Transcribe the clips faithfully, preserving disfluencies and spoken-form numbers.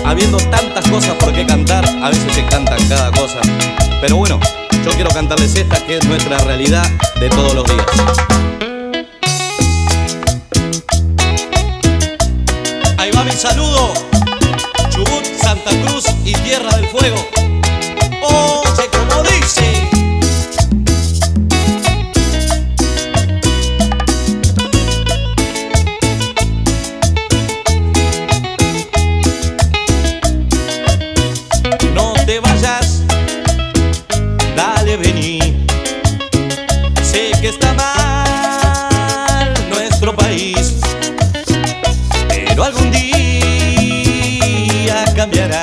habiendo tantas cosas por qué cantar, a veces se cantan cada cosa. Pero bueno, yo quiero cantarles esta que es nuestra realidad de todos los días. Ahí va mi saludo, Chubut, Santa Cruz y Tierra del Fuego. Oye, como dice. No te vayas, dale, vení. Sé que está mal nuestro país, pero algún día cambiará.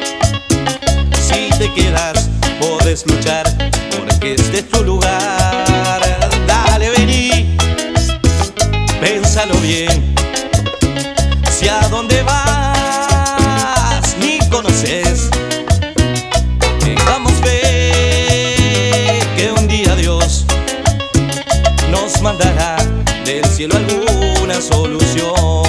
Si te quedas, podés luchar, porque este es tu lugar. Dale, vení, pénsalo bien. Si a dónde vas ni conoces, tengamos fe que un día Dios nos mandará del cielo alguna solución.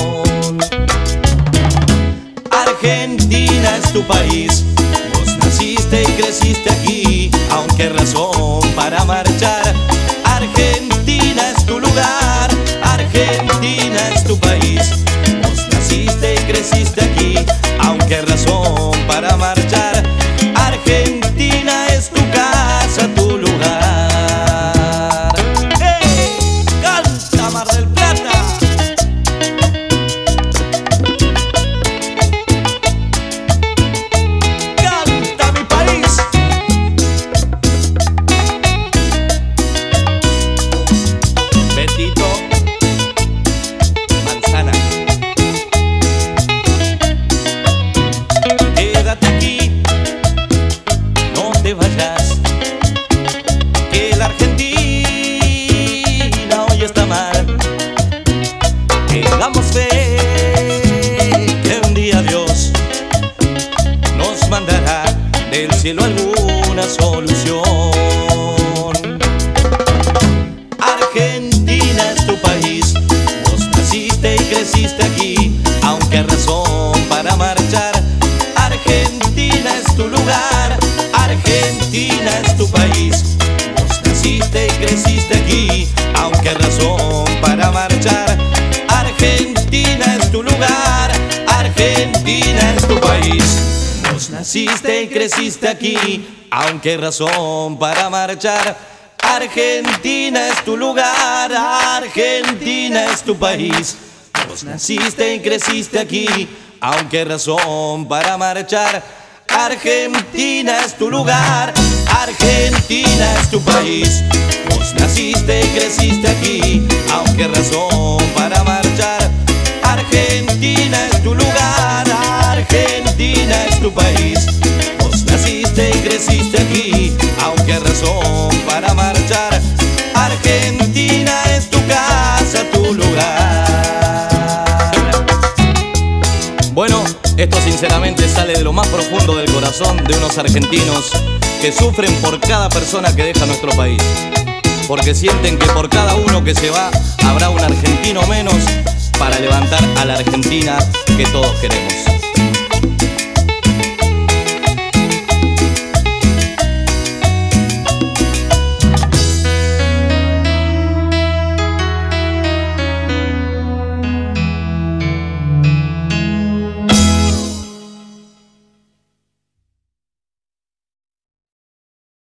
Argentina es tu país, vos naciste y creciste aquí, aunque razón para marchar. Argentina es tu lugar, Argentina es tu país, vos naciste y creciste aquí, aunque razón para marchar. Argentina es tu casa, tu lugar. ¡Hey! ¡Canta Mar del Plata! ¡Canta mi país! Betito Manzana. Quédate aquí, no te vayas, que la Argentina hoy está mal. Tengamos fe que un día Dios nos mandará del cielo alguna solución. Argentina es tu país, vos naciste y creciste aquí, aunque razón para marchar. Argentina es tu lugar, Argentina es tu país, vos naciste y creciste aquí, aunque razón para marchar. Argentina es tu lugar, Argentina es tu país, vos naciste y creciste aquí, aunque razón para marchar. Argentina es tu lugar, Argentina es tu país, vos naciste y creciste aquí, aunque razón para marchar. Argentina es tu lugar, Argentina es tu país, vos naciste y creciste aquí, aunque razón para marchar. Argentina es tu lugar, Argentina es tu país, vos naciste y creciste aquí, aunque razón para marchar. Argentina es tu casa, tu lugar. Bueno, esto sinceramente sale de lo más profundo del corazón de unos argentinos que sufren por cada persona que deja nuestro país, porque sienten que por cada uno que se va habrá un argentino menos para levantar a la Argentina que todos queremos.